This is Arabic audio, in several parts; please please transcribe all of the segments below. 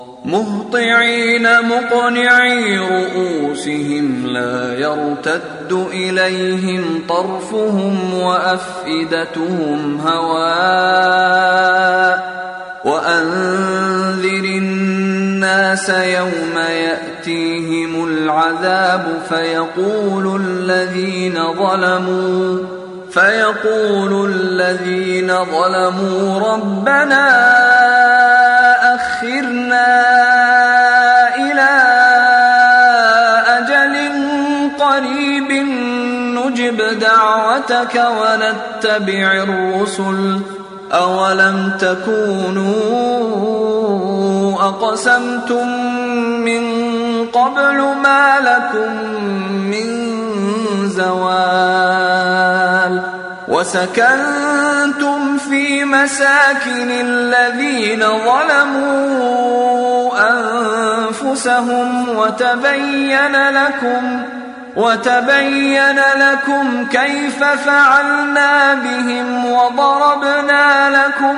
مهطعين مقنعي رؤوسهم لا يرتد إليهم طرفهم وأفئدتهم هواء وأنذر الناس يوم يأتيهم العذاب فيقول الذين ظلموا ربنا أخرنا إلى أجل قريب نجب دعوتك ونتبع الرسل أولم تكونوا أقسمتم من قبل ما لكم من زوال وسكنتم في مساكن الذين ظلموا أنفسهم وتبين لكم كيف فعلنا بهم وضربنا لكم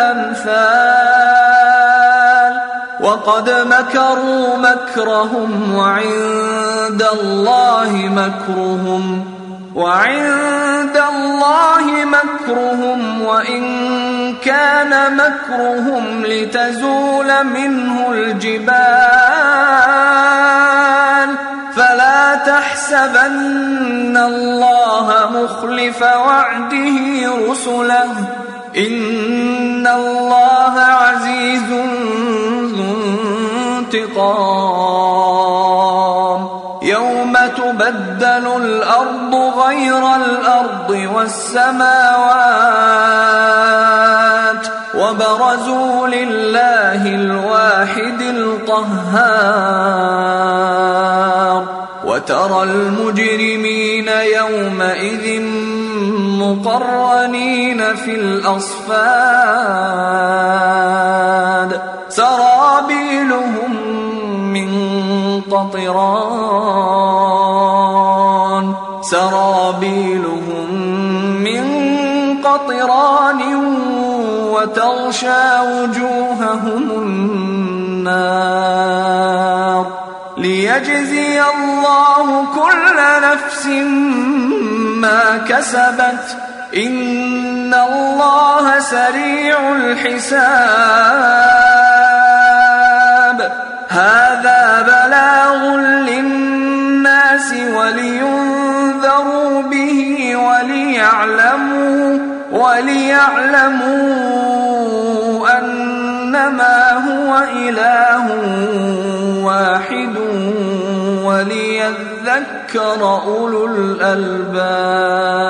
الأمثال وقد مكروا مكرهم وعند الله مكرهم وإن كان مكرهم لتزول منه الجبال فلا تحسبن الله مخلف وعده رسله إن الله عزيز ذو انتقام يوم تبدل الأرض غير الأرض والسماوات وبرزوا لله الواحد القهار وترى المجرمين يومئذ مقرنين في الأصفاد سرابيلهم من قطران وتغشى وجوههم النار ليجزي الله كل نفس ما كسبت إن الله سريع الحساب هذا بلاغ للناس ولينذروا به وليعلموا أنما هو إله واحد وليذكر أولو الألباب.